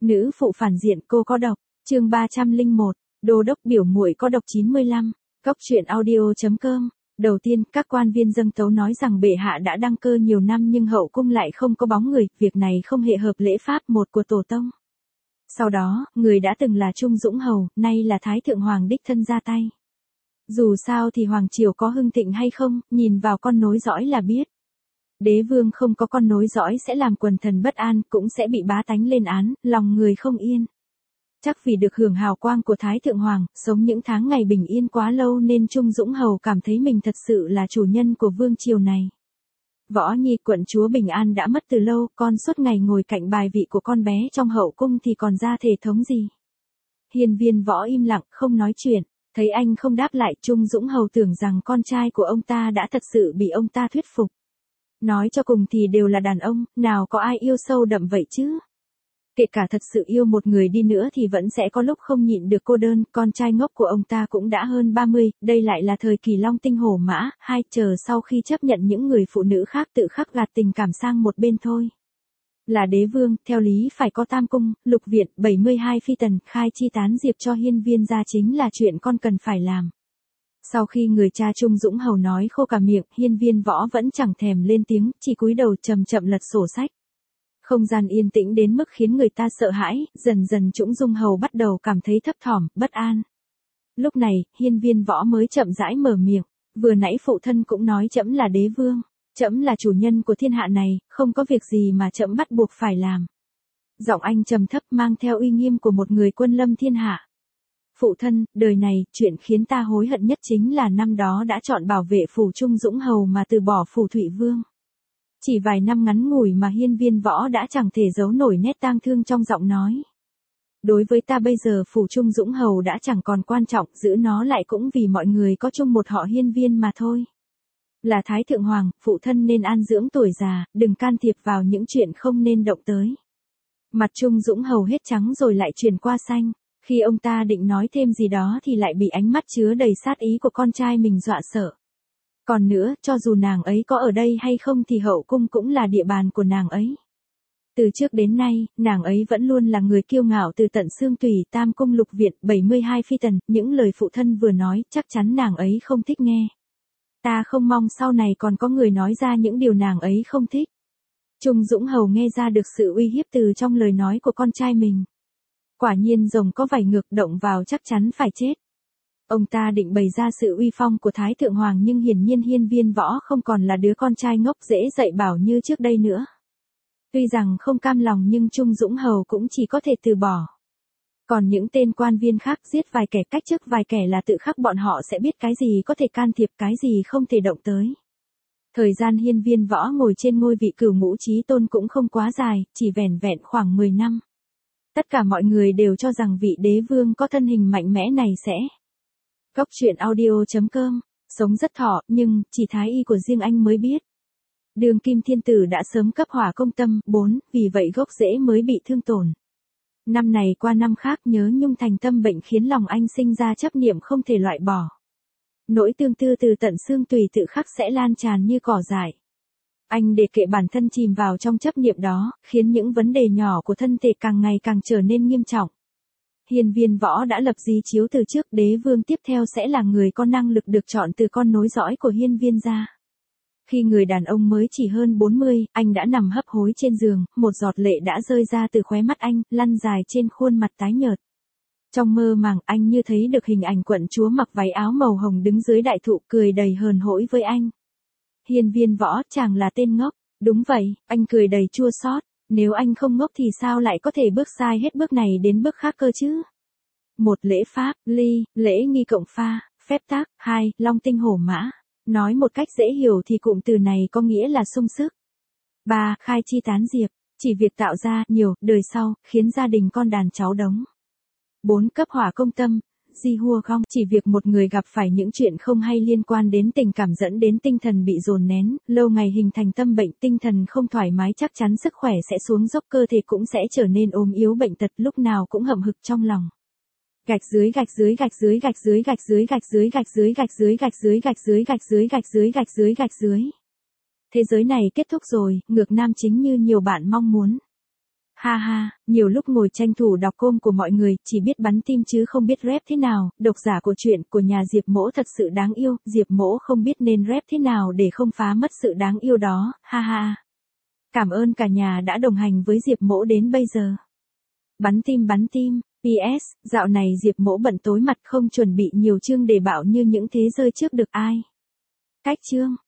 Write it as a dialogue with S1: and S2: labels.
S1: Nữ phụ phản diện cô có độc, chương 301, đô đốc biểu muội có độc 95, góc truyện audio.com. Đầu tiên, các quan viên dâng tấu nói rằng bệ hạ đã đăng cơ nhiều năm nhưng hậu cung lại không có bóng người, việc này không hề hợp lễ pháp một của tổ tông. Sau đó, người đã từng là Trung Dũng Hầu, nay là Thái Thượng Hoàng đích thân ra tay. Dù sao thì Hoàng Triều có hưng thịnh hay không, nhìn vào con nối dõi là biết. Đế vương không có con nối dõi sẽ làm quần thần bất an, cũng sẽ bị bá tánh lên án, lòng người không yên. Chắc vì được hưởng hào quang của Thái Thượng Hoàng, sống những tháng ngày bình yên quá lâu nên Trung Dũng Hầu cảm thấy mình thật sự là chủ nhân của vương triều này. Võ Nhi quận chúa Bình An đã mất từ lâu, con suốt ngày ngồi cạnh bài vị của con bé trong hậu cung thì còn ra thể thống gì. Hiên Viên Võ im lặng, không nói chuyện, thấy anh không đáp lại, Trung Dũng Hầu tưởng rằng con trai của ông ta đã thật sự bị ông ta thuyết phục. Nói cho cùng thì đều là đàn ông, nào có ai yêu sâu đậm vậy chứ. Kể cả thật sự yêu một người đi nữa thì vẫn sẽ có lúc không nhịn được cô đơn, con trai ngốc của ông ta cũng đã hơn 30, đây lại là thời kỳ long tinh hổ mã, chờ sau khi chấp nhận những người phụ nữ khác tự khắc gạt tình cảm sang một bên thôi. Là đế vương, theo lý phải có tam cung, lục viện, 72 phi tần, khai chi tán diệp cho hiên viên gia chính là chuyện con cần phải làm. Sau khi người cha Trung Dũng Hầu nói khô cả miệng, Hiên Viên Võ vẫn chẳng thèm lên tiếng, chỉ cúi đầu chậm chậm lật sổ sách. Không gian yên tĩnh đến mức khiến người ta sợ hãi, dần dần Trung Dung Hầu bắt đầu cảm thấy thấp thỏm, bất an. Lúc này, Hiên Viên Võ mới chậm rãi mở miệng, vừa nãy phụ thân cũng nói trẫm là đế vương, trẫm là chủ nhân của thiên hạ này, không có việc gì mà trẫm bắt buộc phải làm. Giọng anh trầm thấp mang theo uy nghiêm của một người quân lâm thiên hạ. Phụ thân, đời này, chuyện khiến ta hối hận nhất chính là năm đó đã chọn bảo vệ phủ Trung Dũng Hầu mà từ bỏ phủ Thụy Vương. Chỉ vài năm ngắn ngủi mà Hiên Viên Võ đã chẳng thể giấu nổi nét tang thương trong giọng nói. Đối với ta bây giờ phủ Trung Dũng Hầu đã chẳng còn quan trọng, giữ nó lại cũng vì mọi người có chung một họ Hiên Viên mà thôi. Là Thái Thượng Hoàng, phụ thân nên an dưỡng tuổi già, đừng can thiệp vào những chuyện không nên động tới. Mặt Trung Dũng Hầu hết trắng rồi lại chuyển qua xanh. Khi ông ta định nói thêm gì đó thì lại bị ánh mắt chứa đầy sát ý của con trai mình dọa sợ. Còn nữa, cho dù nàng ấy có ở đây hay không thì hậu cung cũng là địa bàn của nàng ấy. Từ trước đến nay, nàng ấy vẫn luôn là người kiêu ngạo từ tận xương tủy, tam cung lục viện, 72 phi tần, những lời phụ thân vừa nói chắc chắn nàng ấy không thích nghe. Ta không mong sau này còn có người nói ra những điều nàng ấy không thích. Trung Dũng Hầu nghe ra được sự uy hiếp từ trong lời nói của con trai mình. Quả nhiên rồng có vảy ngược, động vào chắc chắn phải chết. Ông ta định bày ra sự uy phong của Thái Thượng Hoàng nhưng hiển nhiên Hiên Viên Võ không còn là đứa con trai ngốc dễ dạy bảo như trước đây nữa. Tuy rằng không cam lòng nhưng Trung Dũng Hầu cũng chỉ có thể từ bỏ. Còn những tên quan viên khác giết vài kẻ cách chức vài kẻ là tự khắc bọn họ sẽ biết cái gì có thể can thiệp cái gì không thể động tới. Thời gian Hiên Viên Võ ngồi trên ngôi vị cửu ngũ chí tôn cũng không quá dài, chỉ vẻn vẹn khoảng 10 năm. Tất cả mọi người đều cho rằng vị đế vương có thân hình mạnh mẽ này sẽ. Góc truyện audio.com, sống rất thọ, nhưng, chỉ thái y của riêng anh mới biết. Đường kim thiên tử đã sớm cấp hỏa công tâm, 4, vì vậy gốc rễ mới bị thương tổn. Năm này qua năm khác nhớ nhung thành tâm bệnh khiến lòng anh sinh ra chấp niệm không thể loại bỏ. Nỗi tương tư từ tận xương tùy tự khắc sẽ lan tràn như cỏ dại. Anh để kệ bản thân chìm vào trong chấp niệm đó, khiến những vấn đề nhỏ của thân thể càng ngày càng trở nên nghiêm trọng. Hiên Viên Võ đã lập di chiếu từ trước, đế vương tiếp theo sẽ là người có năng lực được chọn từ con nối dõi của Hiên Viên gia. Khi người đàn ông mới chỉ hơn 40, anh đã nằm hấp hối trên giường, một giọt lệ đã rơi ra từ khóe mắt anh, lăn dài trên khuôn mặt tái nhợt. Trong mơ màng anh như thấy được hình ảnh quận chúa mặc váy áo màu hồng đứng dưới đại thụ cười đầy hờn hỗi với anh. Hiên Viên Võ chàng là tên ngốc, đúng vậy, anh cười đầy chua xót, nếu anh không ngốc thì sao lại có thể bước sai hết bước này đến bước khác cơ chứ? 1. Lễ pháp, ly, lễ nghi cộng pha, phép tắc, 2. Long tinh hổ mã. Nói một cách dễ hiểu thì cụm từ này có nghĩa là sung sức. 3. Khai chi tán diệp, chỉ việc tạo ra nhiều đời sau, khiến gia đình con đàn cháu đống. 4. Cấp hỏa công tâm, di hua gong, chỉ việc một người gặp phải những chuyện không hay liên quan đến tình cảm dẫn đến tinh thần bị dồn nén, lâu ngày hình thành tâm bệnh, tinh thần không thoải mái chắc chắn sức khỏe sẽ xuống dốc, cơ thể cũng sẽ trở nên ốm yếu bệnh tật, lúc nào cũng hậm hực trong lòng. Gạch dưới gạch dưới gạch dưới gạch dưới gạch dưới gạch dưới gạch dưới gạch dưới gạch dưới gạch dưới gạch dưới gạch dưới gạch dưới gạch dưới. Thế giới này kết thúc rồi, ngược nam chính như nhiều bạn mong muốn. Ha ha, nhiều lúc ngồi tranh thủ đọc com của mọi người, chỉ biết bắn tim chứ không biết rep thế nào, độc giả của truyện của nhà Diệp Mỗ thật sự đáng yêu, Diệp Mỗ không biết nên rep thế nào để không phá mất sự đáng yêu đó, ha ha. Cảm ơn cả nhà đã đồng hành với Diệp Mỗ đến bây giờ. Bắn tim, PS, dạo này Diệp Mỗ bận tối mặt không chuẩn bị nhiều chương để bảo như những thế rơi trước được ai. Cách chương.